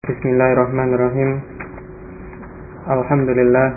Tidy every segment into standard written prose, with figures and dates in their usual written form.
Bismillahirrahmanirrahim. Alhamdulillah.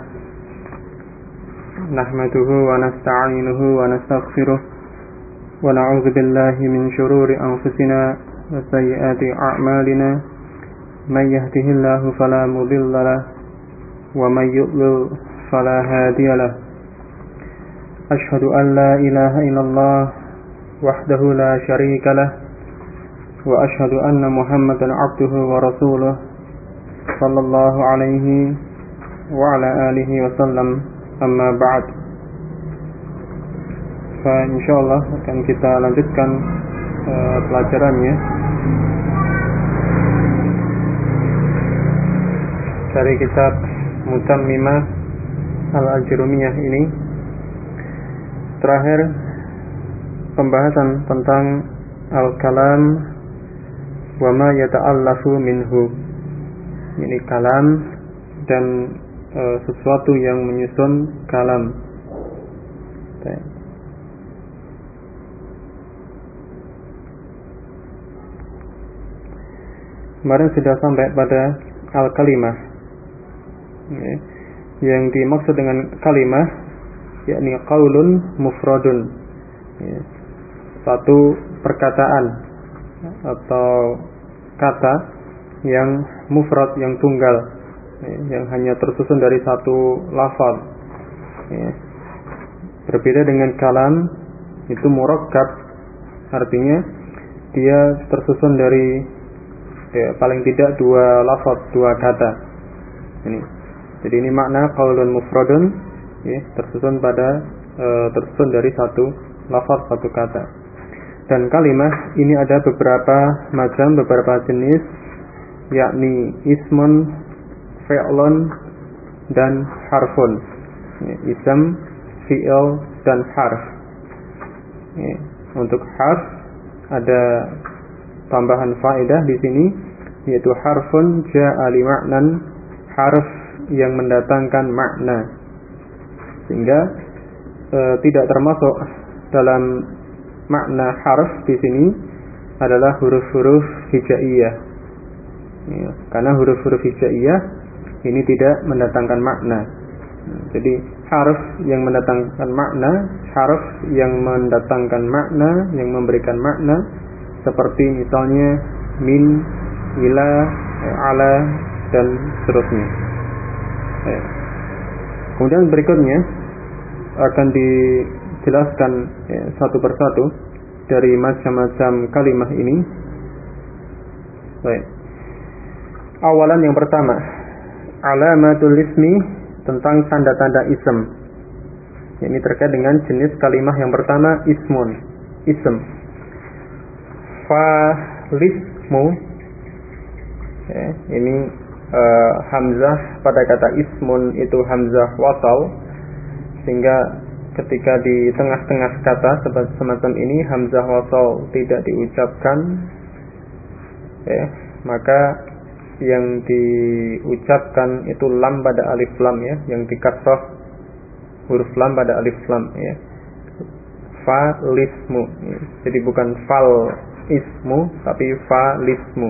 Nahmaduhu wa nasta'inuhu wa nastaghfiruh. Wa na'udzu billahi min shururi anfusina wa sayyiati a'malina. May yahdihillahu fala mudilla lahu wa may yudlil fala hadiya lahu. Asyhadu an la ilaha illallah wahdahu la syarika lahu. Wa asyhadu anna Muhammadan 'abduhu wa rasuluh sallallahu alaihi wa ala alihi wa sallam. Amma ba'd. Insyaallah akan kita lanjutkan pelajarannya dari kitab Mutammimah Al-Ajrumiyah ini. Terakhir pembahasan tentang al-kalam wa ma yata'allafu minhu. Ini kalam dan sesuatu yang menyusun kalam. Kemarin sudah sampai pada al-kalimah. Yang dimaksud dengan kalimah yakni qaulun mufradun. Satu perkataan atau kata yang mufrad, yang tunggal, yang hanya tersusun dari satu lafaz. Berbeda dengan kalam, itu murakkab, artinya dia tersusun dari paling tidak dua lafaz, dua kata. Jadi ini makna qaulun mufradun, tersusun dari satu lafaz, satu kata. Dan kalimah ini ada beberapa macam, beberapa jenis, yakni ismun, fi'lun, dan harfun. Ism, fi'il, dan harf. Untuk harf ada tambahan faedah di sini, yaitu harfun ja'a li ma'nan, harf yang mendatangkan makna, sehingga tidak termasuk dalam makna harf di sini adalah huruf-huruf hijaiyah. Karena huruf-huruf hijaiyah ini tidak mendatangkan makna. Jadi harf yang mendatangkan makna, harf yang mendatangkan makna, yang memberikan makna, seperti misalnya min, ila, ala, dan seterusnya. Kemudian berikutnya akan dijelaskan satu persatu dari macam-macam kalimah ini. Baik. Awalan yang pertama, alamatul ismi, tentang tanda-tanda ism. Ini terkait dengan jenis kalimah yang pertama, ismun, ism. Falismu, ini hamzah pada kata ismun itu hamzah wasal, sehingga ketika di tengah-tengah kata semacam ini hamzah wasal tidak diucapkan, maka yang diucapkan itu lam pada alif lam, yang dikasrah huruf lam pada alif lam, falismu. Jadi bukan fal ismu tapi falismu.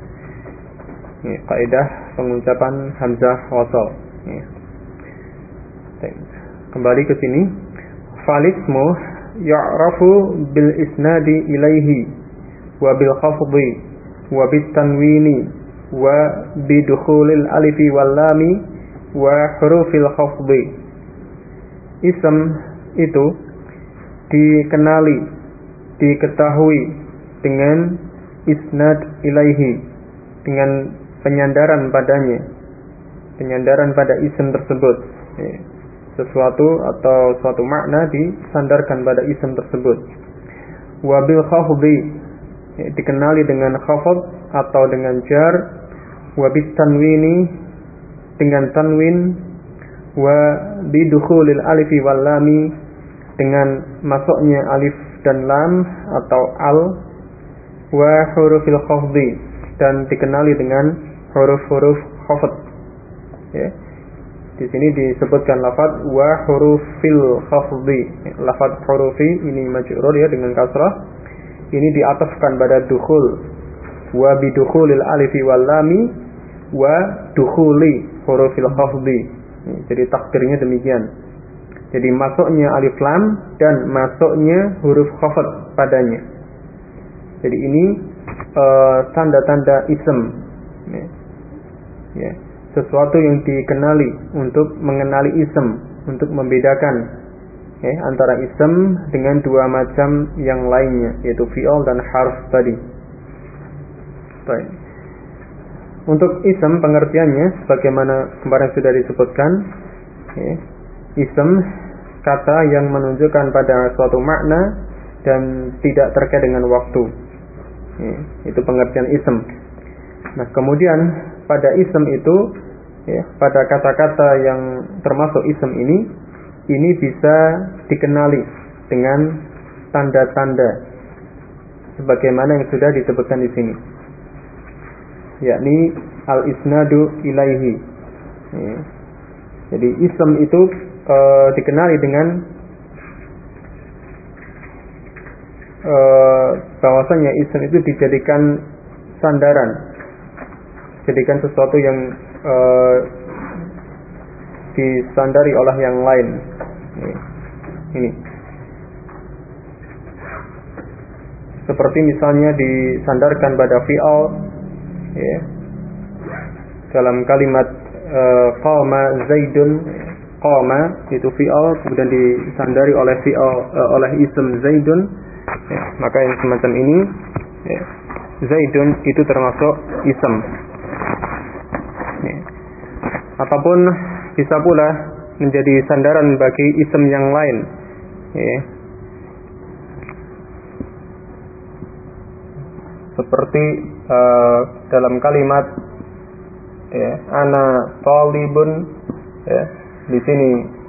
Kaidah pengucapan hamzah wasal. Kembali ke sini, falismu ya'rafu bil isnadi ilaihi wa bil khafdi wa bit tanwini wa bidukhulil alifi wal lami wa hurufil khafdi. Ism itu dikenali, diketahui dengan isnad ilaihi, dengan penyandaran padanya, penyandaran pada ism tersebut. Sesuatu atau suatu makna disandarkan pada ism tersebut. Wa bil khafdi, dikenali dengan khafd atau dengan jar. Wa bit tanwini, dengan tanwin. Wa bidukhulil alifi wal lami, dengan masuknya alif dan lam atau al. Wa hurufil khafdi, dan dikenali dengan huruf-huruf khafd. Di sini disebutkan lafaz wa hurufil khafdi. Lafaz hurufi ini majrur dengan kasrah. Ini diatafkan pada dukhul. Wa bidukhulil alifi wal lami wa dukhuli hurufil khafdi. Jadi takdirnya demikian. Jadi masuknya alif lam dan masuknya huruf khafd padanya. Jadi ini tanda-tanda ism. Ya. Sesuatu yang dikenali untuk mengenali ism, untuk membedakan antara ism dengan dua macam yang lainnya, yaitu fi'il dan harf tadi. Baik. Untuk ism pengertiannya sebagaimana kemarin sudah disebutkan, ism kata yang menunjukkan pada suatu makna dan tidak terkait dengan waktu. Itu pengertian ism. Nah, kemudian pada ism itu, pada kata-kata yang termasuk ism ini bisa dikenali dengan tanda-tanda sebagaimana yang sudah disebutkan di sini, yakni al-isnadu ilaihi. Jadi ism itu dikenali dengan bahwasanya ism itu dijadikan sandaran, jadikan sesuatu yang disandari oleh yang lain. Ini seperti misalnya disandarkan pada fi'il, dalam kalimat qama zaidun. Qama itu fi'il, kemudian disandari oleh fi'il oleh ism zaidun, maka yang semacam ini, zaidun itu termasuk ism. Ataupun bisa pula menjadi sandaran bagi ism yang lain. Seperti dalam kalimat ana talibun, di sini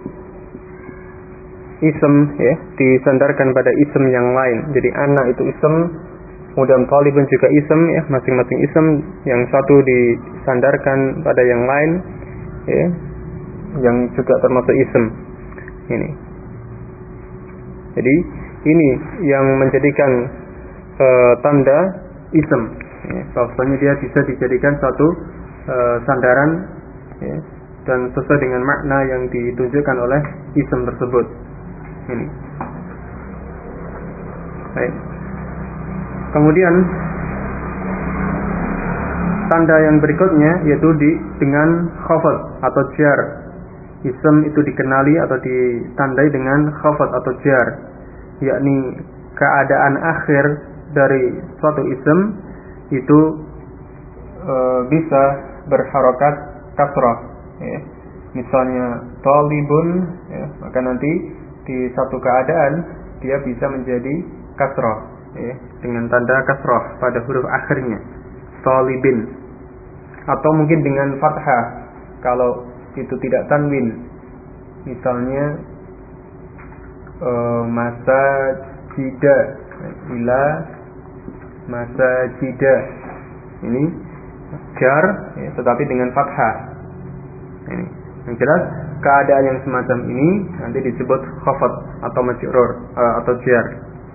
ism disandarkan pada ism yang lain. Jadi ana itu ism, kemudian talibun juga ism, masing-masing ism, yang satu disandarkan pada yang lain, yang juga termasuk ism. Ini. Jadi ini yang menjadikan tanda ism, bahwasanya dia bisa dijadikan satu sandaran, dan sesuai dengan makna yang ditunjukkan oleh ism tersebut. Ini. Baik. Kemudian tanda yang berikutnya yaitu dengan khafd atau jar. Ism itu dikenali atau ditandai dengan khafd atau jar, yakni keadaan akhir dari suatu ism itu bisa berharokat kasrah. Misalnya talibun, maka nanti di satu keadaan dia bisa menjadi kasrah, dengan tanda kasrah pada huruf akhirnya, talibin. Atau mungkin dengan fathah kalau itu tidak tanwin, misalnya masajida, ila masajida, ini jar, tetapi dengan fathah. Ini yang jelas keadaan yang semacam ini nanti disebut khafd atau majrur atau jar.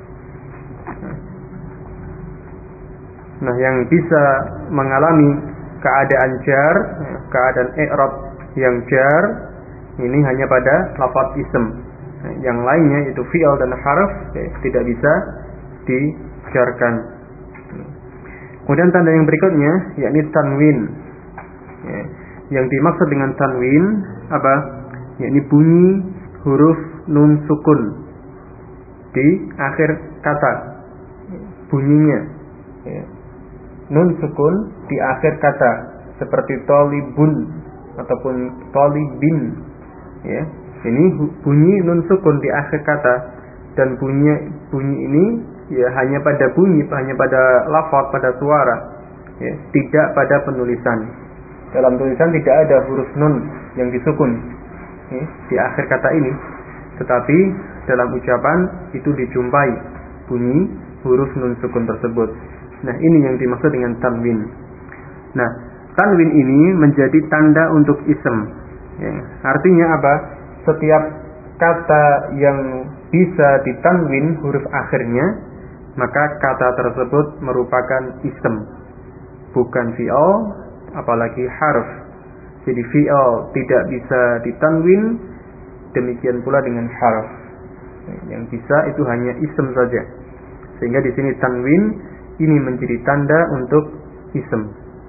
Nah, yang bisa mengalami keadaan jar, keadaan i'rab yang jar, ini hanya pada lafaz ism. Yang lainnya itu fi'il dan harf tidak bisa dijarkan. Kemudian tanda yang berikutnya yakni tanwin. Yang dimaksud dengan tanwin apa? Yakni bunyi huruf nun sukun di akhir kata. Bunyinya nun sukun di akhir kata, seperti talibun ataupun talibin. Ini bunyi nun sukun di akhir kata, dan bunyi ini hanya pada bunyi, hanya pada lafaz, pada suara, tidak pada penulisan. Dalam tulisan tidak ada huruf nun yang disukun di akhir kata ini, tetapi dalam ucapan itu dijumpai bunyi huruf nun sukun tersebut. Nah, ini yang dimaksud dengan tanwin. Nah, tanwin ini menjadi tanda untuk ism. Artinya apa? Setiap kata yang bisa ditanwin huruf akhirnya, maka kata tersebut merupakan ism, bukan fi'il apalagi harf. Jadi fi'il tidak bisa ditanwin, demikian pula dengan harf. Yang bisa itu hanya ism saja. Sehingga di sini tanwin ini menjadi tanda untuk ism.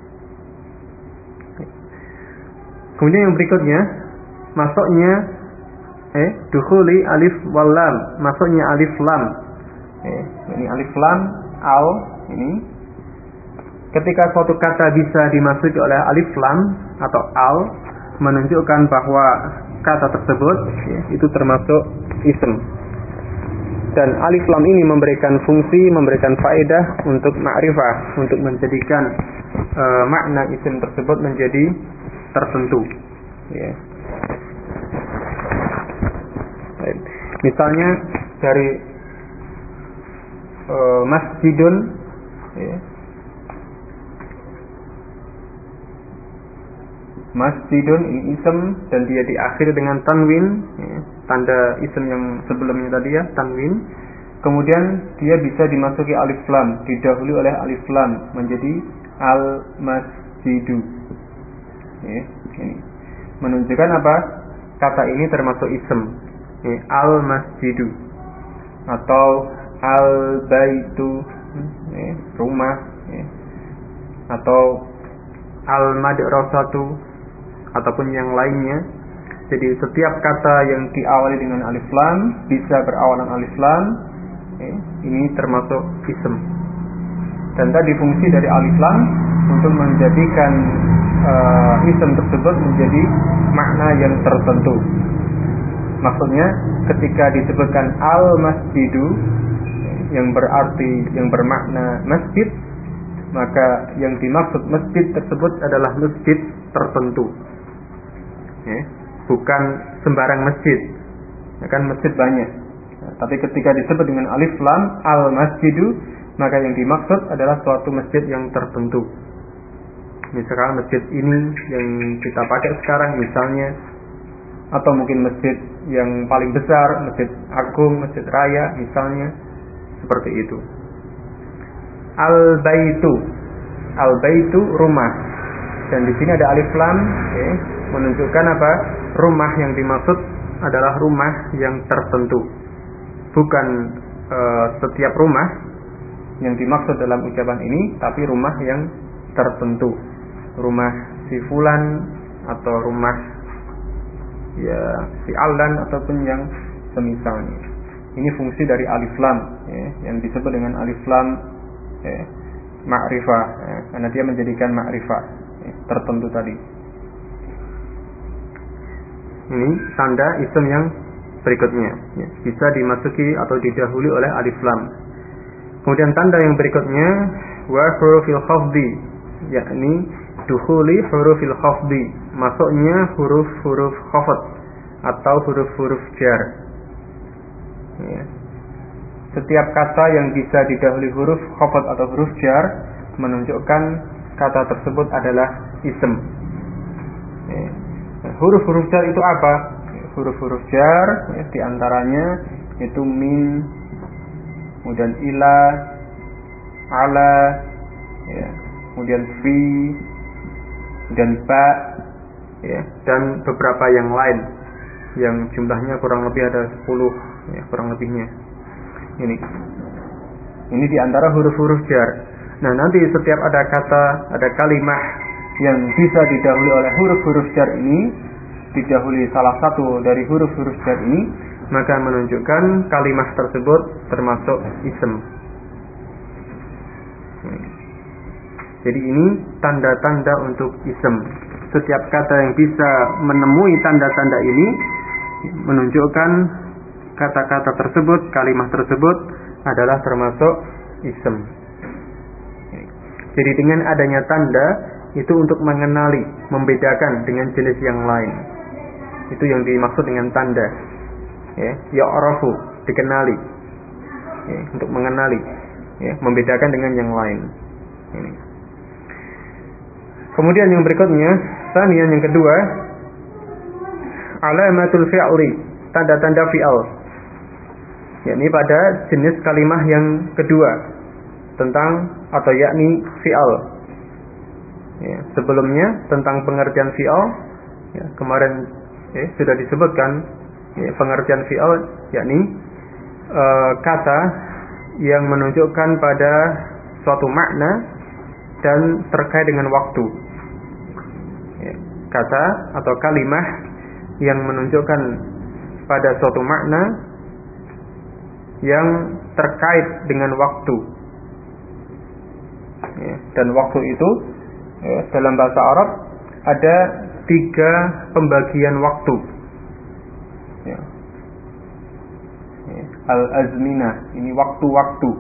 Kemudian yang berikutnya, masuknya dukhuli alif wal lam, masuknya alif lam. Ini alif lam al ini. Ketika suatu kata bisa dimasuki oleh alif lam atau al, menunjukkan bahwa kata tersebut itu termasuk ism. Dan alif lam ini memberikan fungsi, memberikan faedah untuk ma'rifah, untuk menjadikan makna isim tersebut menjadi tertentu. Ya. Misalnya dari masjidun, ya. Masjidun ini ism dan dia diakhiri dengan tanwin, ya. Tanda ism yang sebelumnya tadi ya, tanwin. Kemudian dia bisa dimasuki alif lam, didahului oleh alif lam menjadi al masjidu. Ya, ini menunjukkan apa? Kata ini termasuk ism. Ya, al masjidu atau al baitu, ya, rumah, ya. Atau al madrasatu ataupun yang lainnya. Jadi setiap kata yang diawali dengan alif lam, bisa berawalan alif lam, ini termasuk ism. Dan tadi fungsi dari alif lam untuk menjadikan ism tersebut menjadi makna yang tertentu. Maksudnya ketika disebutkan al masjidu yang berarti, yang bermakna masjid, maka yang dimaksud masjid tersebut adalah masjid tertentu, bukan sembarang masjid. Kan masjid banyak, tapi ketika disebut dengan alif lam al masjidu, maka yang dimaksud adalah suatu masjid yang tertentu. Misalkan masjid ini yang kita pakai sekarang misalnya, atau mungkin masjid yang paling besar, masjid agung, masjid raya misalnya, seperti itu. Al baitu rumah, dan di sini ada alif lam, menunjukkan apa? Rumah yang dimaksud adalah rumah yang tertentu, bukan setiap rumah yang dimaksud dalam ucapan ini, tapi rumah yang tertentu, rumah si fulan atau rumah ya si alan ataupun yang semisalnya. Ini fungsi dari alif lam, yang disebut dengan alif lam ma'rifah, karena dia menjadikan ma'rifah tertentu tadi. Ini tanda isim yang berikutnya, bisa dimasuki atau didahului oleh alif lam. Kemudian tanda yang berikutnya wa hurufil khafdi, yakni dukhuli hurufil khafdi, masuknya huruf-huruf khafd atau huruf-huruf jar. Setiap kata yang bisa didahului huruf khafd atau huruf jar menunjukkan kata tersebut adalah ism. Huruf-huruf jar itu apa? Huruf-huruf jar diantaranya itu min, kemudian ila, ala, kemudian fi, dan ba, dan beberapa yang lain yang jumlahnya kurang lebih ada 10, kurang lebihnya. Ini diantara huruf-huruf jar. Nah, nanti setiap ada kata, ada kalimah yang bisa didahului oleh huruf-huruf jar ini, didahului salah satu dari huruf-huruf jar ini, maka menunjukkan kalimah tersebut termasuk ism. Jadi ini tanda-tanda untuk ism. Setiap kata yang bisa menemui tanda-tanda ini menunjukkan kata-kata tersebut, kalimah tersebut adalah termasuk ism. Jadi dengan adanya tanda itu untuk mengenali, membedakan dengan jenis yang lain. Itu yang dimaksud dengan tanda. Ya'rafu, dikenali, untuk mengenali, membedakan dengan yang lain. Ini. Kemudian yang berikutnya, tsaniyan yang kedua, alamatul fi'li, tanda-tanda fi'al. Yakni pada jenis kalimah yang kedua tentang atau yakni fi'al. Ya, sebelumnya tentang pengertian fi'al, ya, kemarin sudah disebutkan, ya, pengertian fi'al yakni kata yang menunjukkan pada suatu makna dan terkait dengan waktu. Ya, kata atau kalimah yang menunjukkan pada suatu makna yang terkait dengan waktu. Ya, dan waktu itu, ya, dalam bahasa Arab ada 3 pembagian waktu. Ya. Ya. Al-azminah, ini waktu-waktu.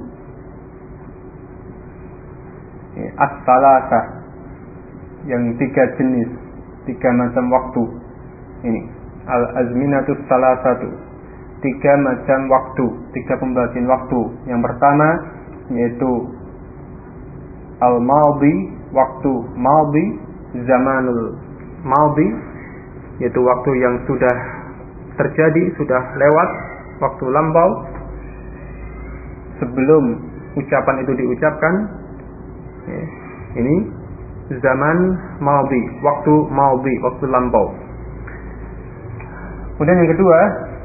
Ya. As-salasah, yang 3 jenis, 3 macam waktu. Ini al-azminatus salasatu, 3 macam waktu, 3 pembagian waktu. Yang pertama yaitu al-madhi, waktu madhi, zamanul madhi, yaitu waktu yang sudah terjadi, sudah lewat, waktu lampau sebelum ucapan itu diucapkan. Ya, ini zaman madhi, waktu madhi, waktu lampau. Kemudian yang kedua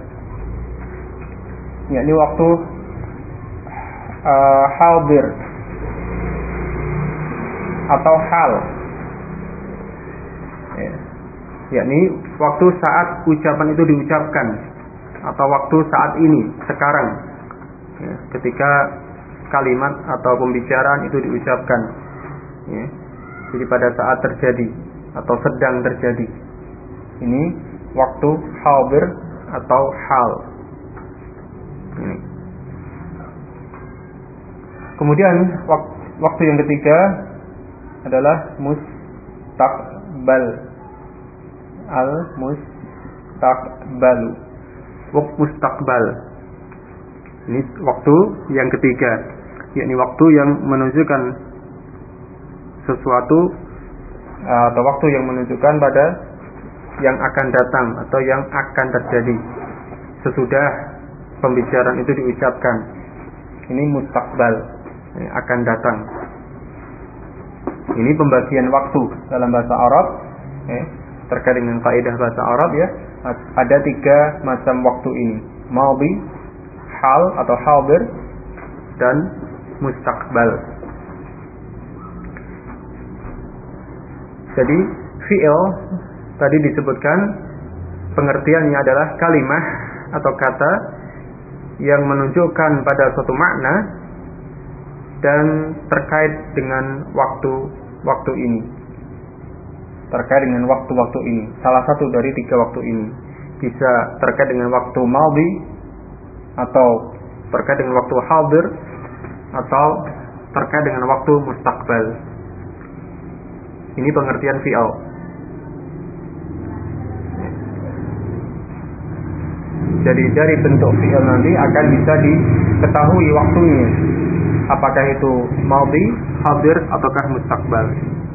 yakni waktu hadir atau hal, ya, yakni waktu saat ucapan itu diucapkan atau waktu saat ini, sekarang, ya, ketika kalimat atau pembicaraan itu diucapkan, ya, jadi pada saat terjadi atau sedang terjadi. Ini waktu hadir atau hal. Ini. Kemudian waktu yang ketiga adalah mustaqbal. Al-mustaqbalu. Mustaqbal. Ini waktu yang ketiga, yakni waktu yang menunjukkan sesuatu atau waktu yang menunjukkan pada yang akan datang atau yang akan terjadi sesudah pembicaraan itu diucapkan. Ini mustaqbal, ini akan datang. Ini pembagian waktu dalam bahasa Arab, ya, terkait dengan kaidah bahasa Arab, ya, ada 3 macam waktu ini: madhi, hal atau hadir, dan mustaqbal. Jadi fi'il tadi disebutkan pengertiannya adalah kalimah atau kata yang menunjukkan pada suatu makna dan terkait dengan waktu ini. Terkait dengan waktu-waktu ini. Salah satu dari 3 waktu ini. Bisa terkait dengan waktu madhi, atau terkait dengan waktu hadir, atau terkait dengan waktu mustaqbal. Ini pengertian fi'al. Jadi dari bentuk fi'il nanti akan bisa diketahui waktunya, apakah itu madhi, hadir, ataukah mustaqbal.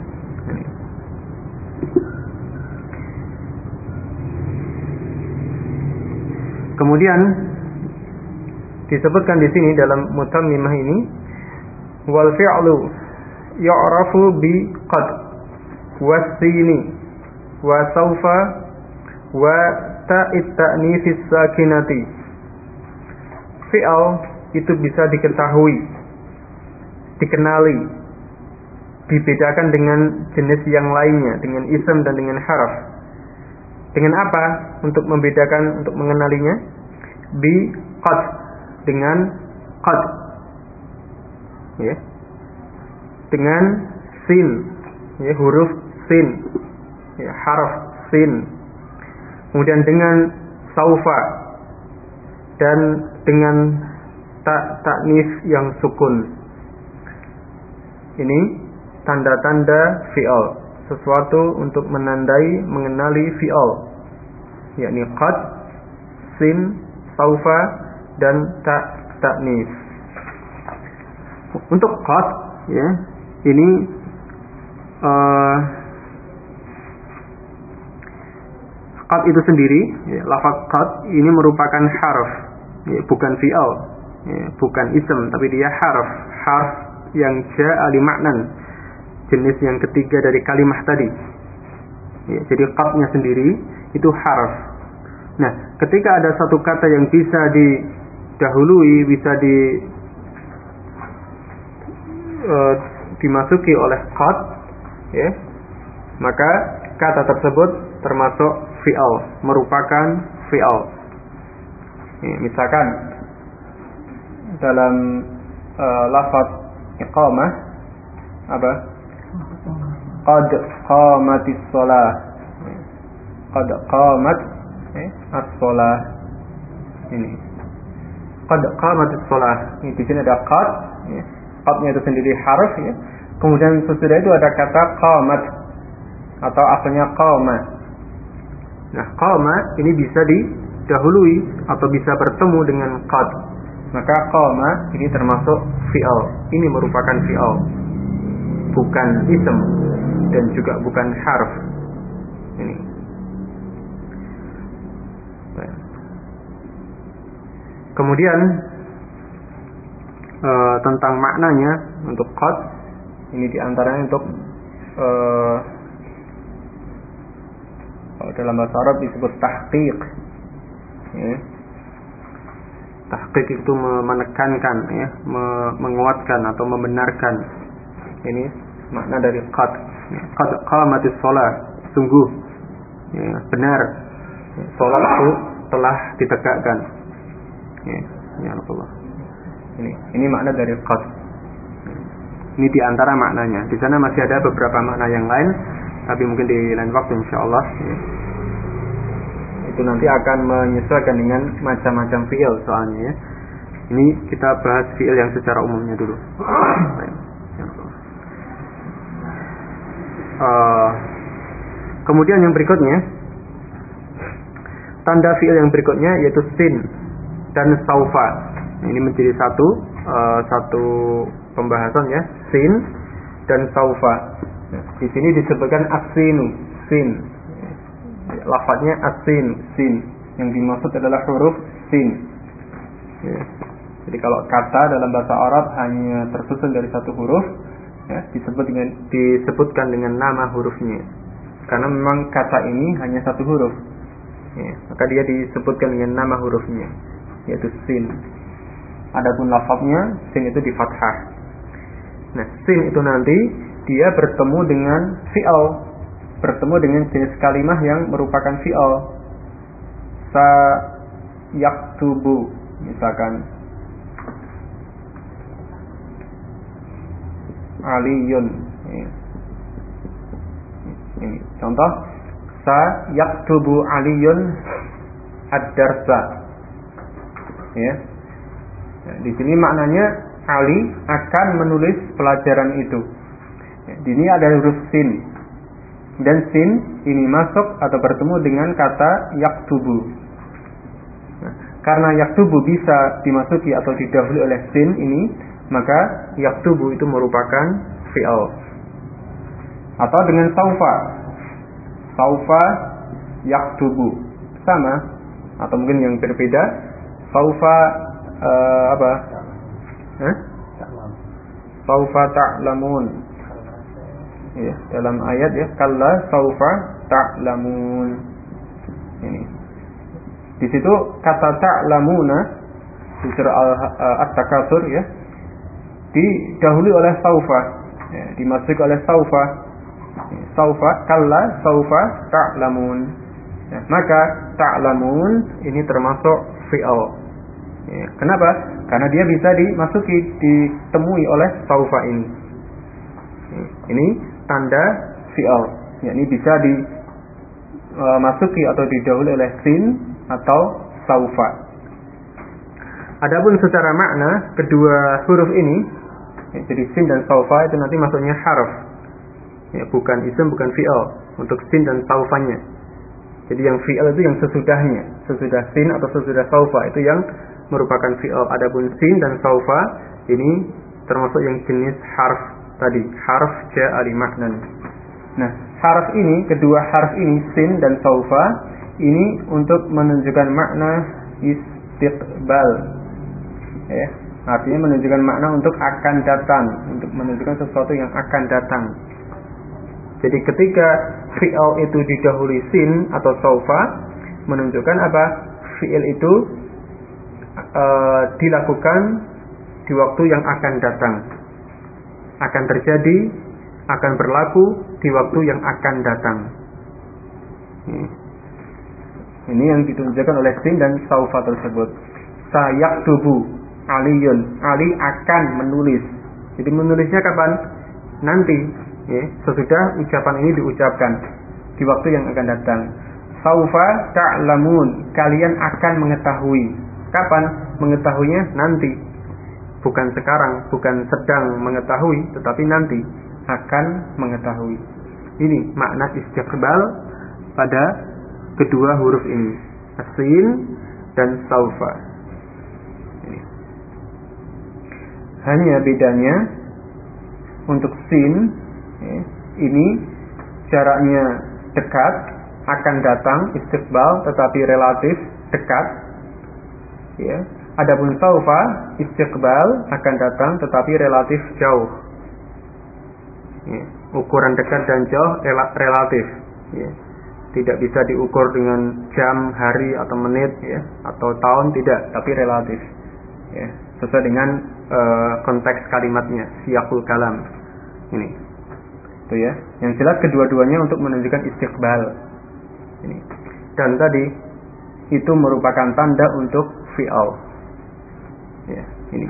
Kemudian disebutkan di sini dalam mutammimah ini, wal fi'lu yu'rafu bi qad was-sini wa sawfa wa ta'it ta'nifis sakinati. Fi'al itu bisa diketahui, dikenali, dibedakan dengan jenis yang lainnya, dengan ism dan dengan haraf. Dengan apa untuk membedakan, untuk mengenalinya? Bi qad, dengan qad, ya, dengan sin, ya, huruf sin, ya, harf sin. Kemudian dengan saufa dan dengan ta'nif yang sukun. Ini tanda-tanda fi'al, sesuatu untuk menandai, mengenali fi'al, yakni qad, sin, saufa, dan ta'nif. Untuk qad, ya, ini qad itu sendiri, ya, lafaz qad ini merupakan harf, ya, bukan fi'al, ya, bukan ism, tapi dia harf yang ja'a li ma'nan, jenis yang ketiga dari kalimah tadi. Ya, jadi qadnya sendiri itu harf. Nah, ketika ada satu kata yang bisa didahului, bisa dimasuki oleh qad, ya, maka kata tersebut termasuk fi'al, merupakan fi'al. Ya, misalkan dalam lafaz iqamah apa? Qad qamatis shalah. Qad qamat as-shalah. Ini. Qad qamatis shalah. Ini di sini ada qad, ya. Qadnya itu sendiri harf, ya. Kemudian sesudah itu ada kata qamat atau asalnya qama. Nah, qama ini bisa didahului atau bisa bertemu dengan qad. Maka qama ini termasuk fi'al. Ini merupakan fi'al, bukan ism dan juga bukan harf. Ini. Kemudian tentang maknanya untuk qad, ini diantaranya untuk kalau dalam bahasa Arab disebut tahqiq. Ya. Tahqiq itu menekankan, ya, menguatkan atau membenarkan. Ini makna dari qad. Qad qamatis shalah, sungguh, ya, benar salat itu telah ditegakkan. Ya Allah. Ini makna dari qad. Ini di antara maknanya. Di sana masih ada beberapa makna yang lain, tapi mungkin di lain waktu insyaallah. Ya. Itu nanti akan menyesuaikan dengan macam-macam fi'il soalnya, ya. Ini kita bahas fi'il yang secara umumnya dulu. Kemudian yang berikutnya, tanda fi'il yang berikutnya yaitu sin dan saufa. Ini menjadi satu pembahasan, ya, sin dan saufa. Di sini disebutkan as-sinu, sin. Lafadznya as-sin, sin. Yang dimaksud adalah huruf sin. Ya. Jadi kalau kata dalam bahasa Arab hanya tersusun dari satu huruf, ya, disebutkan dengan nama hurufnya. Karena memang kata ini hanya satu huruf, ya, maka dia disebutkan dengan nama hurufnya, yaitu sin. Adapun lafadznya sin itu di fathah. Nah, sin itu nanti dia bertemu dengan fi'al, bertemu dengan jenis kalimah yang merupakan fi'al. Sa yaktubu, misalkan aliyun. Ini contoh, sa yaktubu aliyun ad-darsa. Ya. Nah, di sini maknanya Ali akan menulis pelajaran itu. Ya, di sini ada huruf sin. Dan sin ini masuk atau bertemu dengan kata yaktubu. Nah, karena yaktubu bisa dimasuki atau didahului oleh sin ini, maka yaktubu itu merupakan fi'al. Atau dengan saufa. Saufa yaktubu. Sama atau mungkin yang berbeda. Saufa apa? Saufa ta'lamun. Ya, dalam ayat, ya, kalla saufa ta'lamun. Ini. Di situ kata ta'lamuna di surah At-Takatsur, ya, didahului oleh saufa, ya, dimasuki oleh saufa. Saufa, kalla saufa ta'lamun. Ya, maka ta'lamun ini termasuk fi'al. Ya, kenapa? Karena dia bisa ditemui oleh saufa ini. Ya, ini tanda fi'al. Ya, ini bisa dimasuki atau didahului oleh sin atau saufa. Adapun secara makna kedua huruf ini, ya, jadi sin dan saufa itu nanti maksudnya harf. Ya, bukan isim, bukan fi'al. Untuk sin dan saufanya. Jadi yang fi'al itu yang sesudahnya, sesudah sin atau sesudah saufa itu yang merupakan fi'al. Adapun sin dan saufa ini termasuk yang jenis harf tadi, harf ja'a li maknan. Nah, harf ini, kedua harf ini, sin dan saufa, ini untuk menunjukkan makna istiqbal. Ya, artinya menunjukkan makna untuk akan datang, untuk menunjukkan sesuatu yang akan datang. Jadi ketika fi'il itu didahului sin atau saufa, menunjukkan apa? Fi'il itu dilakukan di waktu yang akan datang, akan terjadi, akan berlaku di waktu yang akan datang. Ini yang ditunjukkan oleh sin dan saufa tersebut. Sayaktubu Aliyun, Ali akan menulis. Jadi menulisnya kapan? Nanti, ya, sesudah ucapan ini diucapkan di waktu yang akan datang. Saufa ta'lamun, kalian akan mengetahui. Kapan mengetahuinya? Nanti. Bukan sekarang, bukan sedang mengetahui, tetapi nanti akan mengetahui. Ini makna istiqbal pada kedua huruf ini, as-sin dan saufa. Ini. Hanya bedanya untuk sin, ya, ini jaraknya dekat, akan datang, istiqbal, tetapi relatif dekat. Ya. Adapun saufa, istiqbal, akan datang, tetapi relatif jauh. Ya. Ukuran dekat dan jauh relatif. Ya. Tidak bisa diukur dengan jam, hari, atau menit, ya, atau tahun, tidak, tapi relatif. Ya. Sesuai dengan konteks kalimatnya, siyaqul kalam. Ini. Itu ya. Yang jelas kedua-duanya untuk menunjukkan istiqbal. Ini. Dan tadi itu merupakan tanda untuk fi'al. Ya, ini.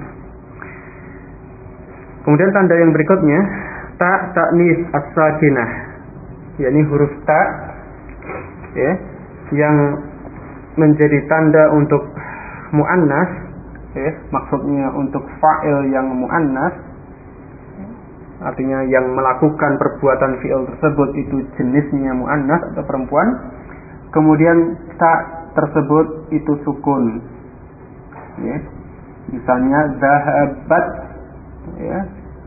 Kemudian tanda yang berikutnya ta ta'nis as-sakinah. yakni huruf ta, ya, yang menjadi tanda untuk muannas, ya, maksudnya untuk fa'il yang muannas, artinya yang melakukan perbuatan fi'il tersebut itu jenisnya muannas atau perempuan. Kemudian ta tersebut itu sukun, ya. Misalnya zahabat, ya,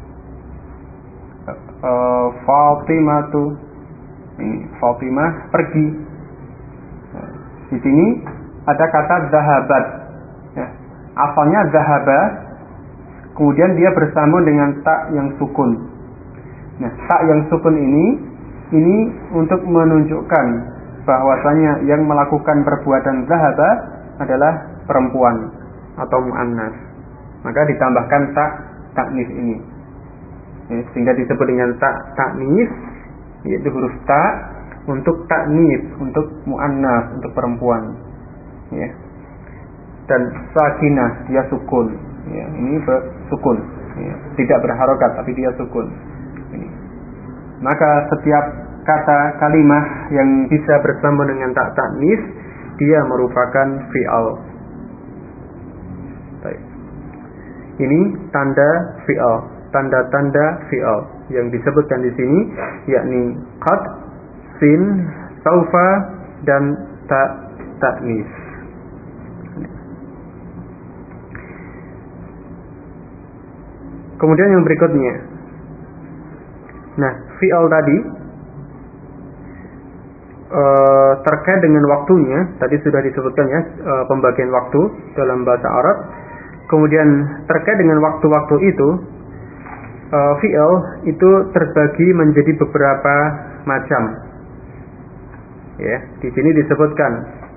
Fatimatu, ini Fatimah pergi. Di sini ada kata zahabat, ya. Asalnya zahaba, kemudian dia bersambung dengan ta yang sukun. Nah, ta yang sukun ini untuk menunjukkan bahwasanya yang melakukan perbuatan zahaba adalah perempuan atau muannas. Maka ditambahkan ta ta'nis ini, ya, sehingga disebut dengan ta ta'nis, yaitu huruf ta untuk ta'nis, untuk muannas, untuk perempuan, ya. Dan sakinah, dia sukun, ya, ini sukun, ya, tidak berharokat tapi dia sukun. Ini. Maka setiap kata kalimah yang bisa bersambung dengan ta ta'nis, dia merupakan fi'al. Baik. Ini tanda fi'al, tanda-tanda fi'al yang disebutkan di sini, yakni qad, sin, saufa, dan ta ta'nis. Kemudian yang berikutnya, nah, fi'al tadi terkait dengan waktunya, tadi sudah disebutkan, ya, pembagian waktu dalam bahasa Arab. Kemudian terkait dengan waktu-waktu itu, fi'al itu terbagi menjadi beberapa macam. Ya, di sini disebutkan,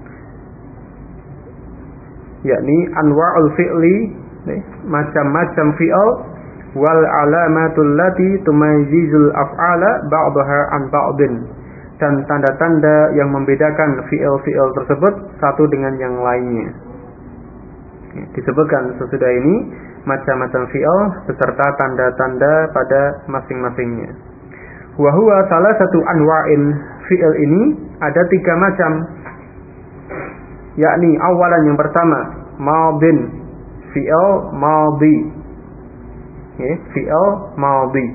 yakni anwa'ul fi'li, macam-macam fi'al, wal alamatul lati tumayyizul af'ala ba'daha an ba'din, dan tanda-tanda yang membedakan fi'il-fi'il tersebut satu dengan yang lainnya. Disebutkan sesudah ini macam-macam fi'il beserta tanda-tanda pada masing-masingnya. Wa huwa salah satu anwa'in, fi'il ini ada 3 macam, yakni awalan yang pertama madin, fi'il madhi, ya, fi'il madhi.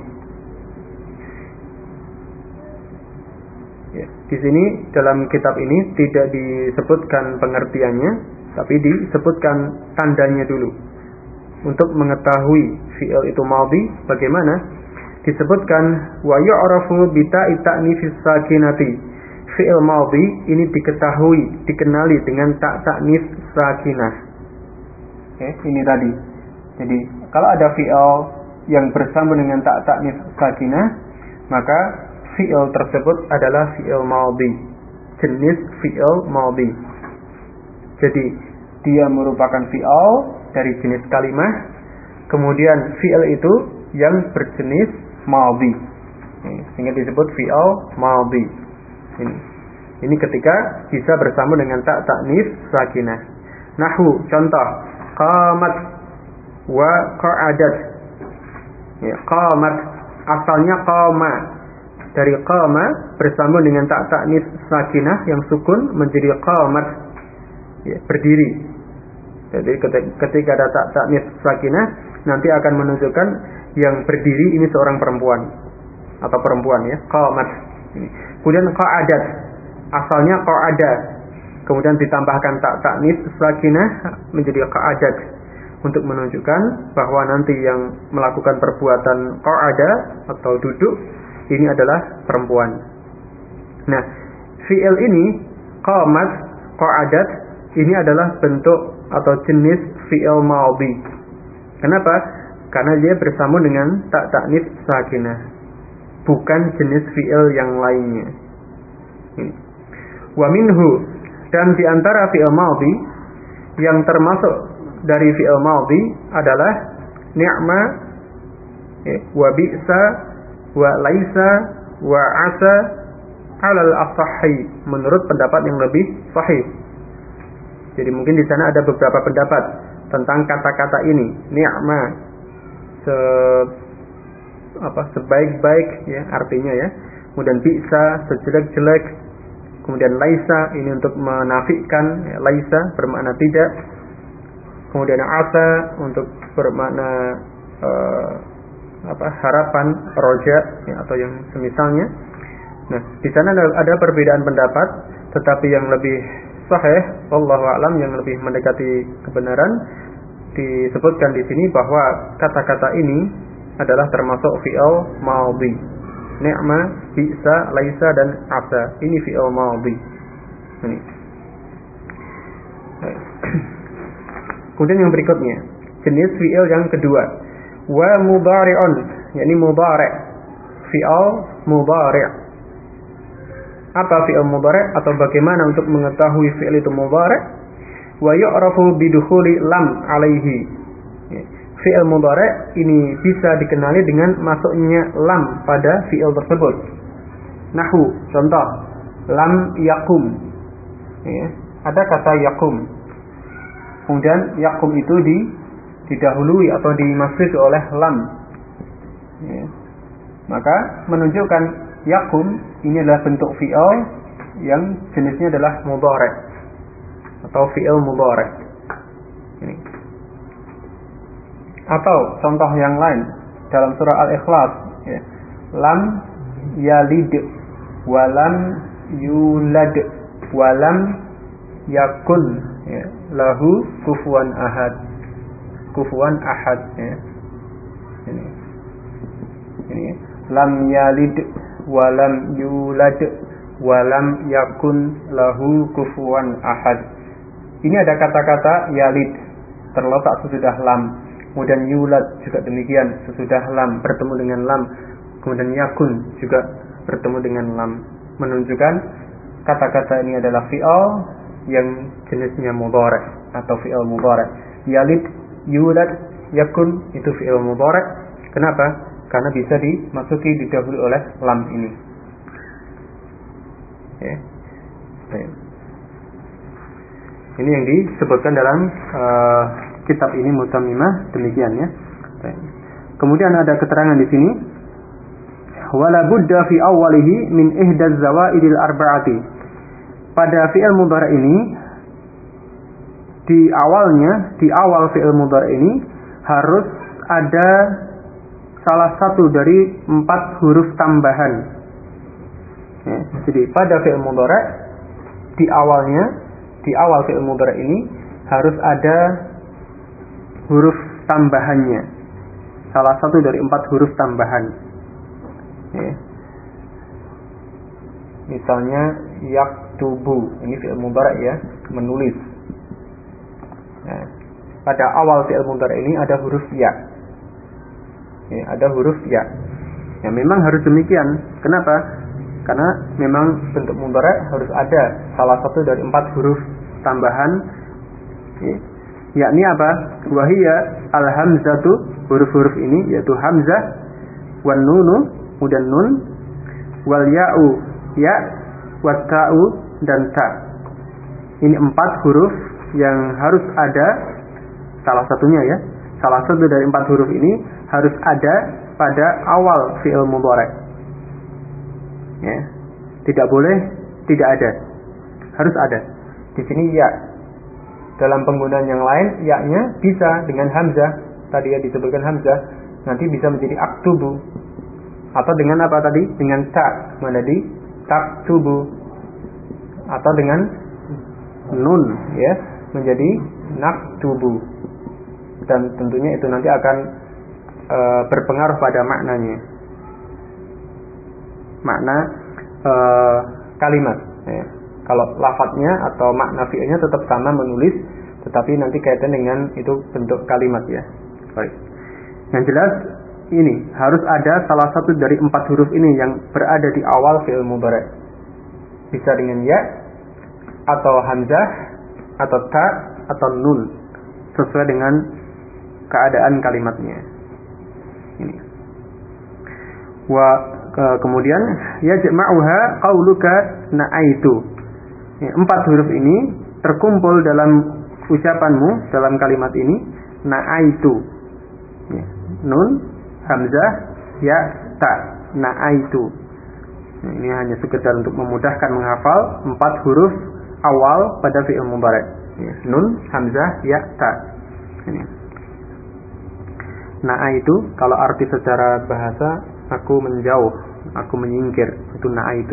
Ya, di sini dalam kitab ini tidak disebutkan pengertiannya, tapi disebutkan tandanya dulu. Untuk mengetahui fi'il itu madhi bagaimana? Disebutkan wa yu'rafu bi ta'i ta'nifis sakinati. Fi'il madhi ini diketahui, dikenali dengan ta' ta'nif sakinah. Ini tadi. Jadi kalau ada fi'il yang bersambung dengan ta' ta'nif sakinah, maka fi'il tersebut adalah fi'il madhi, jenis fi'il madhi. Jadi dia merupakan fi'il dari jenis kalimah, kemudian fi'il itu yang berjenis madhi, sehingga disebut fi'il madhi. Ini ketika bisa bersama dengan tak ta'nits sakinah. Nahwu, contoh, qamat wa qa'adat. Qamat asalnya qama, dari qama bersama dengan tak ta'nits sakinah yang sukun menjadi qamat, berdiri. Jadi ketika ada tak ta'nits sakinah nanti akan menunjukkan yang berdiri ini seorang perempuan atau perempuan, qamat. Kemudian qa'adat, asalnya qa'ada, kemudian ditambahkan tak ta'nits sakinah menjadi qa'adat untuk menunjukkan bahwa nanti yang melakukan perbuatan qa'ada atau duduk ini adalah perempuan. Nah, fi'il ini qamat, qa'adat ini adalah bentuk atau jenis fi'il madhi. Kenapa? Karena dia bersama dengan tak ta'nits sakinah, bukan jenis fi'il yang lainnya. Wa minhu, dan di antara fi'il madhi yang termasuk dari fi'il madhi adalah ni'ma, wa bi'sa, wa laisa, wa asa alal as-sahih, menurut pendapat yang lebih sahih. Jadi mungkin di sana ada beberapa pendapat tentang kata-kata ini. Ni'ma sebaik-baik artinya Kemudian bi'sa sejelek-jelek. Kemudian laisa ini untuk menafikan, laisa bermakna tidak. Kemudian asa untuk bermakna harapan, roja atau yang semisalnya. Nah, di sana ada perbedaan pendapat, tetapi yang lebih sahih, wallahu a'lam, yang lebih mendekati kebenaran, disebutkan di sini bahwa kata-kata ini adalah termasuk fi'il madhi. Ni'ma, bi'sa, laisa dan asa. Ini fi'il madhi. Ini. Kemudian yang berikutnya, jenis fi'il yang kedua, wa mudhari'un, yakni mudhari'. Fi'il mudhari'. Apa fi'il mudhari' atau bagaimana untuk mengetahui fi'il itu mudhari'? Wa yu'rafu bidukhuli lam alaihi. Fi'il mudhari' ini bisa dikenali dengan masuknya lam pada fi'il tersebut. Nahwu, contoh, lam yakum. Ada kata yakum. Kemudian yakum itu didahului atau dimasuki oleh lam. Maka menunjukkan yakum ini adalah bentuk fi'il yang jenisnya adalah mudhari' atau fi'il mudhari'. Ini. Atau contoh yang lain dalam surah Al-Ikhlas, lam yalid walam yulad walam yakun lahu kufuwan ahad. Kufuwan ahad. Ini lam yalid walam yulad walam yakun lahu kufuwan ahad. Ini ada kata-kata yalid terletak sesudah lam. Kemudian yulad juga demikian, sesudah lam bertemu dengan lam. Kemudian yakun juga bertemu dengan lam, menunjukkan kata-kata ini adalah fi'il yang jenisnya mudhari' atau fi'il mudhari'. Yalid, yulad, yakun itu fi'il mudhari'. Kenapa? Karena bisa dimasuki didahului oleh lam ini. Ini yang disebutkan dalam kitab ini Mutammimah, demikian ya. Kemudian ada keterangan di sini, wala budda fi awwalihi min ihdaz zawaidil arba'ati. Pada fi'il mudhari' ini di awal fi'il mudhari' ini harus ada salah satu dari 4 huruf tambahan. Jadi pada fi'il mudhari' di awal fi'il mudhari' ini harus ada huruf tambahannya, salah satu dari 4 huruf tambahan. Misalnya yaktubu, ini fi'il mudhari' ya, menulis. Pada awal fi'il mudhari' ini ada huruf ya. Ada huruf ya. Memang harus demikian. Kenapa? Karena memang bentuk mudhari' harus ada salah satu dari 4 huruf tambahan, yakni apa? Wahiyya al-hamzatu, huruf-huruf ini yaitu hamzah, wan nunu, kemudian nun, wal ya'u, ya, wat ta'u, dan ta. Ini 4 huruf yang harus ada salah satunya ya. Salah satu dari 4 huruf ini harus ada pada awal fi'il mudhari'. Ya. Tidak boleh tidak ada. Harus ada. Di sini ya. Dalam penggunaan yang lain, ya-nya bisa dengan hamzah. Tadi ya disebutkan hamzah, nanti bisa menjadi aktubu. Atau dengan apa tadi? Dengan ta. Mana di taktubu. Atau dengan nun ya, menjadi naktubu. Dan tentunya itu nanti akan berpengaruh pada maknanya, makna kalimat ya. Kalau lafadznya atau makna fi'ilnya tetap sama menulis, tetapi nanti kaitan dengan itu bentuk kalimat ya. Baik. Yang jelas ini harus ada salah satu dari 4 huruf ini yang berada di awal fi'il mudhari'. Bisa dengan ya, atau hamzah, atau ta, atau nun, sesuai dengan keadaan kalimatnya. Ini. Kemudian yajma'uha qauluka na'aitu. 4 huruf ini terkumpul dalam ucapanmu dalam kalimat ini, na'aitu. Nun, hamzah, ya, ta, na'aitu. Ini hanya sekedar untuk memudahkan menghafal 4 huruf awal pada fi'il mudhari'. Nun, hamzah, ya, ta. Ini. Na'aitu, kalau arti secara bahasa, aku menjauh, aku menyingkir, itu na'aitu.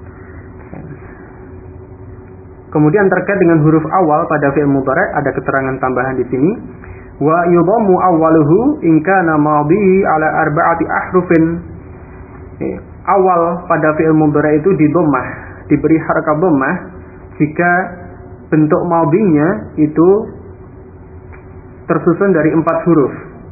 Kemudian terkait dengan huruf awal pada fi'il mudhari' ada keterangan tambahan di sini. Wa yudhammu awwaluhu in kana madhihi ala arba'ati ahrufin. Awal pada fi'il mudhari' itu di dhammah, diberi harakat dhammah jika bentuk madhinya itu tersusun dari 4 huruf.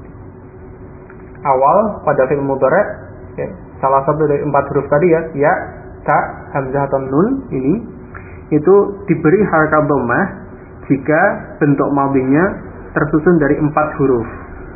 Awal pada fi'il mudhari' ya, salah satu dari 4 huruf tadi ya, ta, hamzah atau nun ini itu diberi harakat dhammah jika bentuk madhinya tersusun dari 4 huruf.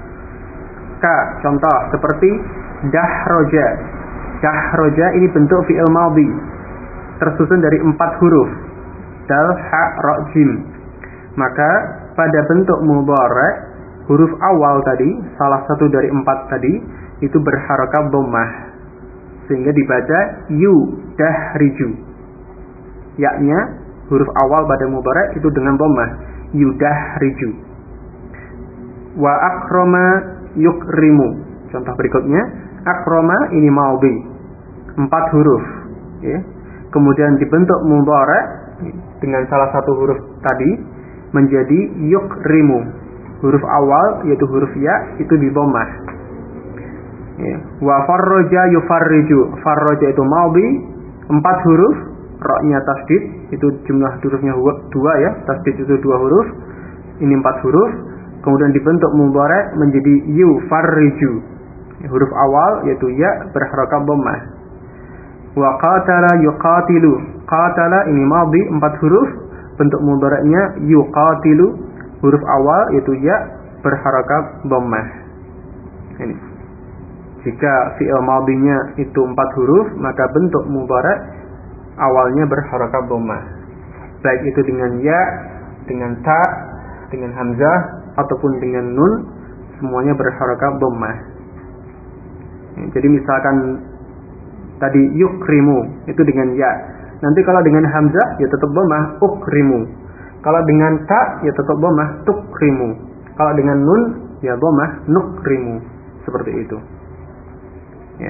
Contoh seperti dahroja. Dahroja ini bentuk fi'il madhi tersusun dari 4 huruf. Dal, ha, ra, jim. Maka pada bentuk mudhari' huruf awal tadi, salah satu dari 4 tadi, itu berharakat dhammah sehingga dibaca yu dahriju. Ya-nya huruf awal pada mudhari' itu dengan dhammah, yudahriju. Wa akrama yukrimu. Contoh berikutnya, akrama ini madhi 4 huruf ya. Kemudian dibentuk mudhari' dengan salah satu huruf tadi menjadi yukrimu. Huruf awal yaitu huruf ya itu di dhammah ya. Wa farraja yufarriju. Farraja itu madhi 4 huruf, ra-nya tasdid, itu jumlah hurufnya 2 ya. Tasdid itu 2 huruf, ini 4 huruf. Kemudian dibentuk mudhari' menjadi yufarriju. Huruf awal yaitu ya berharakat dhammah. Wa qatala yuqatilu. Qatala ini madhi 4 huruf, bentuk mudhari'nya yuqatilu. Huruf awal yaitu ya berharakat dhammah. Ini. Jika fi'il madhinya itu 4 huruf, maka bentuk mudhari' awalnya berharakat dhammah. Baik itu dengan ya, dengan ta, dengan hamzah ataupun dengan nun, semuanya berharakat dhammah. Jadi misalkan tadi yukrimu itu dengan ya. Nanti kalau dengan hamzah ya tetap dhammah ukrimu. Kalau dengan ta ya tetap dhammah tukrimu. Kalau dengan nun ya dhammah nukrimu. Seperti itu. Ya.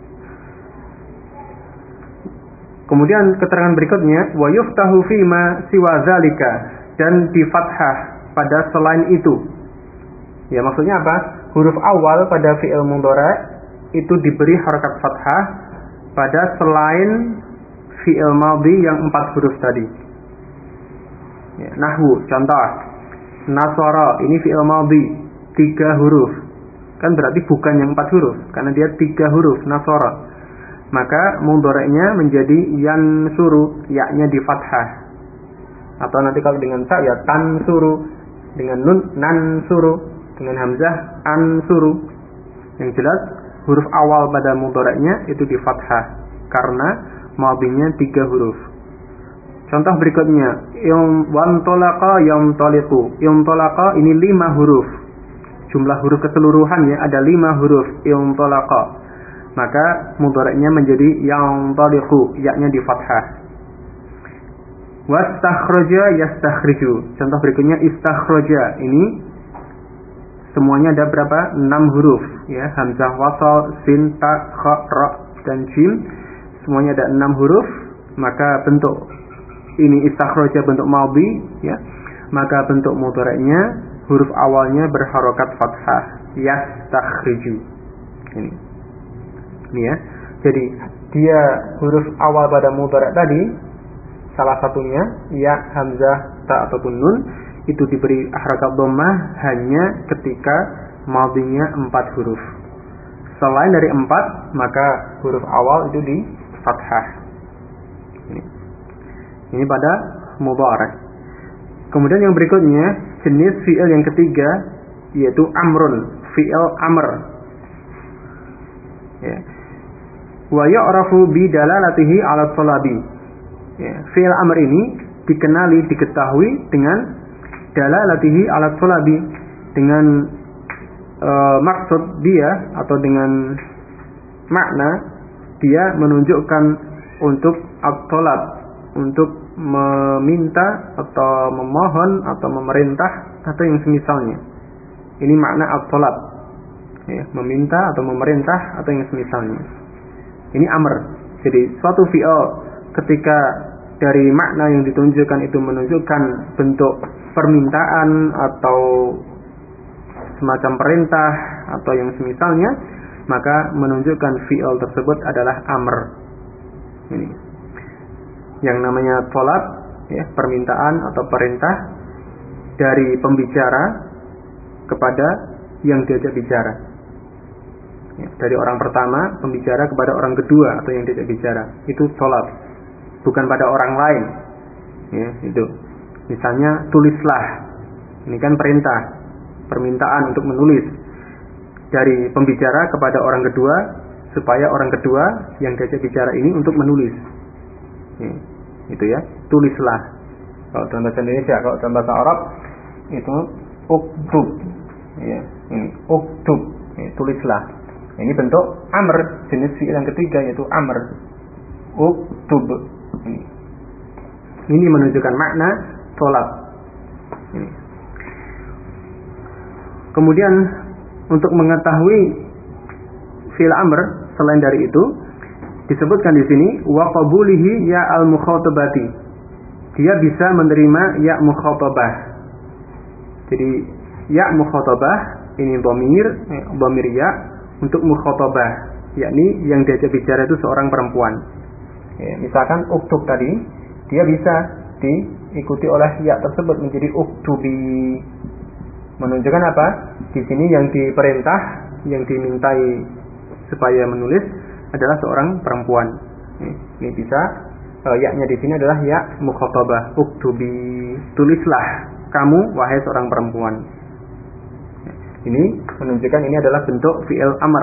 Kemudian keterangan berikutnya wa yuftahu fima siwa zalika, dan di fathah pada selain itu. Ya, maksudnya apa? Huruf awal pada fi'il mudhari' itu diberi harakat fathah pada selain fi'il madhi yang 4 huruf tadi. Ya, nahwu, contoh nasara, ini fi'il madhi 3 huruf. Kan berarti bukan yang 4 huruf, karena dia 3 huruf, nasara. maka mudhari'nya menjadi yansuru, ya-nya di fathah. Atau nanti kalau dengan ta ya tansuru, dengan nun nansuru, dengan hamzah ansuru. Yang jelas huruf awal pada mudhari'nya itu di fathah karena madhinya 3 huruf. Contoh berikutnya, yamtalaqa yamtaliqu. Yamtalaqa ini 5 huruf. Jumlah huruf keseluruhannya ada 5 huruf yamtalaqa. Maka mudhari'nya menjadi yamtaliqu, ya-nya di fathah. Wastakhraja yastakhriju. Contoh berikutnya istakhraja. Ini semuanya ada berapa? 6 huruf ya, hamzah wasal, sin, ta, kha, ra dan jim. Semuanya ada 6 huruf, maka bentuk ini istakhraja bentuk madhi ya. Maka bentuk mudhari'nya huruf awalnya berharokat fathah, yastakhriju. Ini ya. Jadi dia huruf awal pada mudhari' tadi salah satunya ya, hamzah, ta ataupun nun itu diberi harakat dhammah hanya ketika madhinya 4 huruf. Selain dari 4, maka huruf awal itu di fathah. Ini pada mudhari'. Kemudian yang berikutnya jenis fi'il yang ketiga yaitu amrun, fi'il amr. Ya. Wa ya'rafu bi dalalatihi 'ala thalabi. Ya, fi'il amr ini diketahui dengan dalalatihi 'ala thalabi, dengan maksud dia atau dengan makna dia menunjukkan untuk at-talab, untuk meminta atau memohon atau memerintah atau yang semisalnya. Ini makna at-talab ya, meminta atau memerintah atau yang semisalnya. Ini amr. Jadi suatu fi'il ketika dari makna yang ditunjukkan itu menunjukkan bentuk permintaan atau semacam perintah atau yang semisalnya, maka menunjukkan fi'il tersebut adalah amr. Ini yang namanya tolab ya, permintaan atau perintah dari pembicara kepada yang diajak bicara ya, dari orang pertama pembicara kepada orang kedua atau yang diajak bicara, itu tolab, bukan pada orang lain ya. Itu misalnya tulislah, ini kan perintah, permintaan untuk menulis dari pembicara kepada orang kedua supaya orang kedua yang diajak bicara ini untuk menulis ya, itu ya, tulislah. Kalau dalam bahasa Indonesia, kalau dalam bahasa Arab itu uktub ya, ini uktub ya, tulislah. Ini bentuk amr, jenis fi'il yang ketiga yaitu amr, uktub. Ini menunjukkan makna tolab. Kemudian untuk mengetahui fi'il amr selain dari itu disebutkan di sini wa qabulihi ya al-mukhatabati. Dia bisa menerima ya mukhatabah. Jadi ya mukhatabah ini dhamir ya untuk mukhatabah, yakni yang diajak bicara itu seorang perempuan. Ya, misalkan uktub tadi, dia bisa diikuti oleh ya tersebut menjadi uktubi. Menunjukkan apa? Di sini yang diperintah, yang dimintai supaya menulis adalah seorang perempuan. Ini bisa ya-nya di sini adalah ya mukhatabah, uktubi, tulislah kamu wahai seorang perempuan. Ini menunjukkan ini adalah bentuk fi'il amr.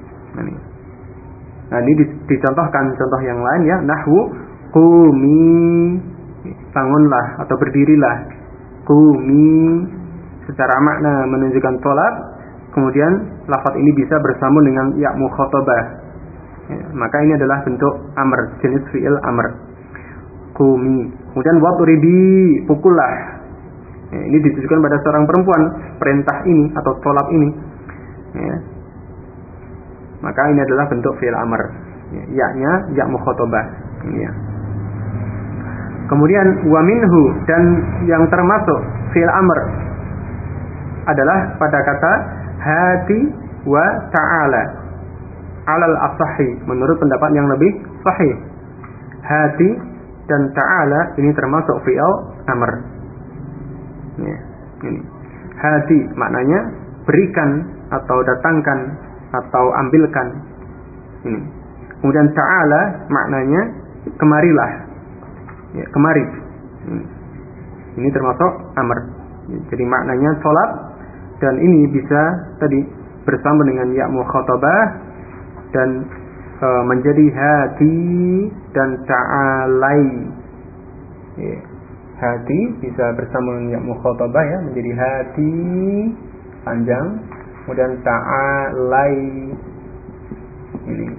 Nah, ini dicontohkan contoh yang lain ya, nahwu qumi, bangunlah atau berdirilah. Qumi secara makna menunjukkan tolab, kemudian lafaz ini bisa bersambung dengan ya mukhatabah. Ya, maka ini adalah bentuk amr, jenis fi'il amr. Qumi. Kemudian watribi, pukullah. Ya, ini ditujukan pada seorang perempuan, perintah ini atau tolab ini. Ya. Maka ini adalah bentuk fi'il amr. Ya-nya ya mukhatabah. Ya. Kemudian wa minhu, dan yang termasuk fi'il amr adalah pada kata hati wa ta'ala alal asahi, menurut pendapat yang lebih sahih. Hati dan ta'ala ini termasuk fi'il amr. Ya, ini. Hati maknanya berikan atau datangkan atau ambilkan. Ini. Kemudian ta'ala maknanya kemarilah. Ya, kemari. Ini termasuk amr. Jadi maknanya sholat, dan ini bisa tadi bersama dengan ya mukhatabah dan menjadi hati dan ta'alai. Ya. Hati bisa bersama dengan ya mukhatabah ya, menjadi hati panjang, kemudian ta'alai ini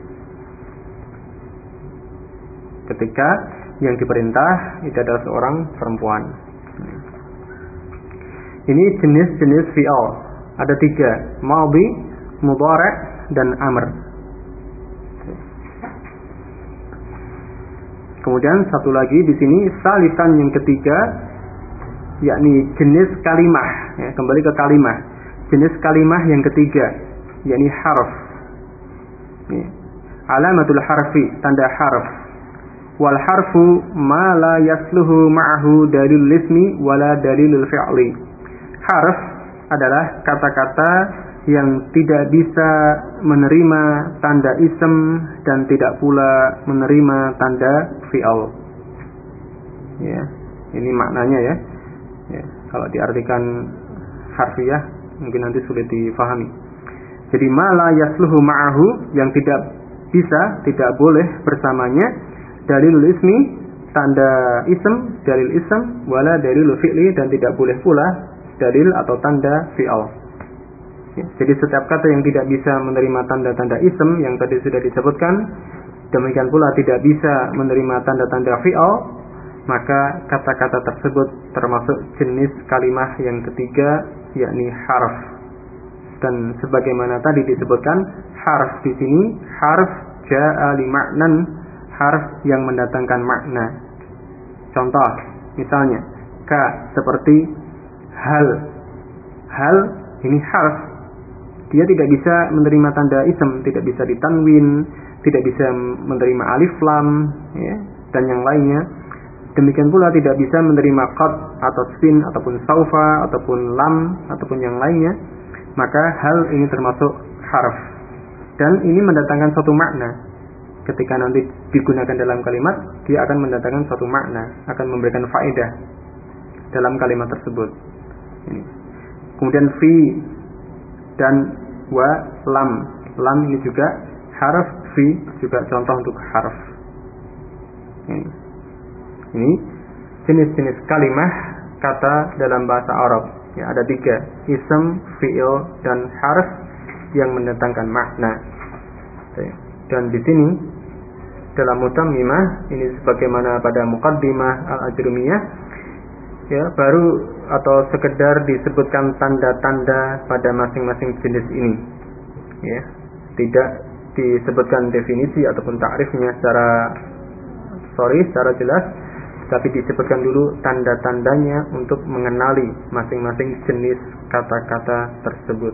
ketika yang diperintah itu adalah seorang perempuan. Ini jenis-jenis fi'al. Ada 3, madhi, mudhari' dan amr. Kemudian satu lagi di sini salisan yang ketiga, yakni jenis kalimah. Ya, kembali ke kalimah. Jenis kalimah yang ketiga, yakni harf. Ya. Alamatul harfi, tanda harf. Wal harfu ma la yasluhu ma'ahu dalil ismi wala dalilul fi'li. Harf adalah kata-kata yang tidak bisa menerima tanda ism dan tidak pula menerima tanda fi'al. Ya, ini maknanya ya. Ya, kalau diartikan harfiah mungkin nanti sulit difahami. Jadi ma la yasluhu ma'ahu, yang tidak bisa, tidak boleh bersamanya dalilul ismi, tanda ism, dalil ism, wala dalilul fi'li, dan tidak boleh pula dalil atau tanda fi'al. Ya, jadi setiap kata yang tidak bisa menerima tanda-tanda ism yang tadi sudah disebutkan, demikian pula tidak bisa menerima tanda-tanda fi'al, maka kata-kata tersebut termasuk jenis kalimah yang ketiga, yakni harf. Dan sebagaimana tadi disebutkan, harf di sini harf ja'a li ma'nan, harf yang mendatangkan makna. Contoh, misalnya ka seperti hal. Hal ini harf. Dia tidak bisa menerima tanda ism, tidak bisa ditanwin, tidak bisa menerima alif lam, ya, dan yang lainnya. Demikian pula tidak bisa menerima qad atau sin ataupun saufa ataupun lam ataupun yang lainnya. Maka hal ini termasuk harf, dan ini mendatangkan suatu makna. Ketika nanti digunakan dalam kalimat, dia akan mendatangkan suatu makna, akan memberikan faedah dalam kalimat tersebut. Ini. Kemudian fi dan wa lam. Lam ini juga harf, fi juga contoh untuk harf. Ini jenis-jenis kalimah kata dalam bahasa Arab. Ya, ada 3, ism, fi'il, dan harf yang mendatangkan makna. Dan di sini dalam mutammimah ini sebagaimana pada muqaddimah al-ajrumiyah, ya, baru atau sekedar disebutkan tanda-tanda pada masing-masing jenis ini. Ya, tidak disebutkan definisi ataupun takrifnya secara jelas, tapi disebutkan dulu tanda-tandanya untuk mengenali masing-masing jenis kata-kata tersebut.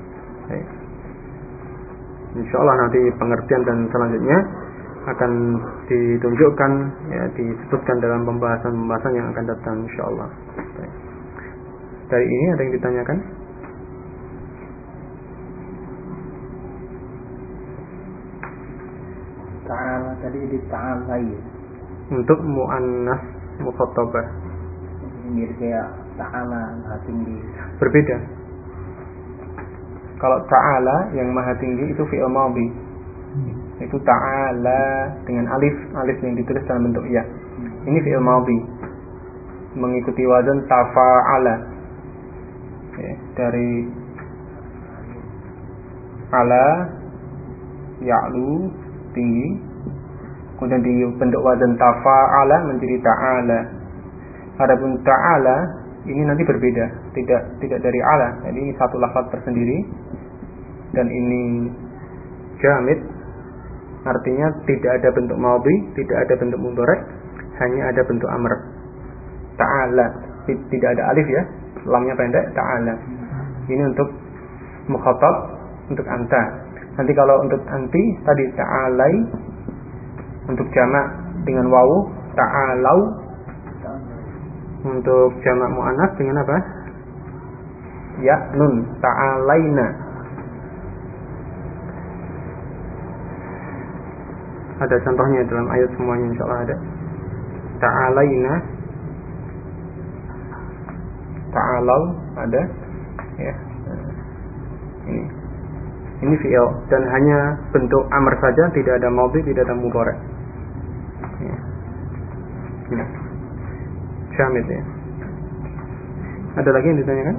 Insyaallah nanti pengertian dan selanjutnya akan ditunjukkan, ya, disebutkan dalam pembahasan yang akan datang insyaallah. Dari ini ada yang ditanyakan? Ta'ala tadi di ta'alai. Untuk muannas mukhatabah. Mirip kayak ta'ala maha tinggi. Berbeda. Kalau ta'ala yang maha tinggi itu fi'il madhi. Itu ta'ala dengan alif yang ditulis dalam bentuk ya. Ini fi'il madhi. Mengikuti wazan tafa'ala. Ya, dari ala ya'lu tinggi, kemudian dibentuk wazan tafa'ala menjadi ta'ala. Adapun ta'ala ini nanti berbeda, tidak dari ala. Jadi ini satu lafaz tersendiri, dan ini jamid, artinya tidak ada bentuk madhi, tidak ada bentuk mudhari', hanya ada bentuk amr. Ta'ala, tidak ada alif ya, lamnya pendek, ta'ala. Ini untuk mukhatab, untuk anta. Nanti kalau untuk anti tadi ta'alai, untuk jamak dengan wawu ta'alau. Untuk jamak muannas dengan apa? Ya, nun, ta'alaina. Ada contohnya dalam ayat semuanya insyaallah ada. Ta'alaina, ta'alau ada ya. Ini fi'il dan hanya bentuk amr saja, tidak ada madhi, tidak ada mudhari. Ya. Ini. Syamil ya. Ada lagi yang ditanyakan?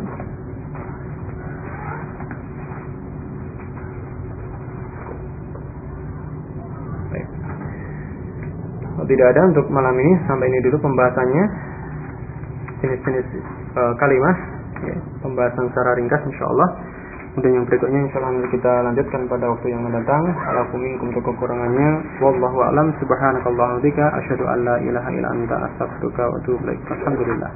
Baik. Kalau tidak ada untuk malam ini, sampai ini dulu pembahasannya. Jenis-jenis kalimah ya, pembahasan secara ringkas insyaallah. Dan yang berikutnya insyaallah kita lanjutkan pada waktu yang mendatang. Alafu minkum untuk kekurangannya. Wallahu a'lam. Subhanakallahumma wa bihamdika asyhadu an la ilaha illa anta astaghfiruka wa atubu ilaik. Alhamdulillah.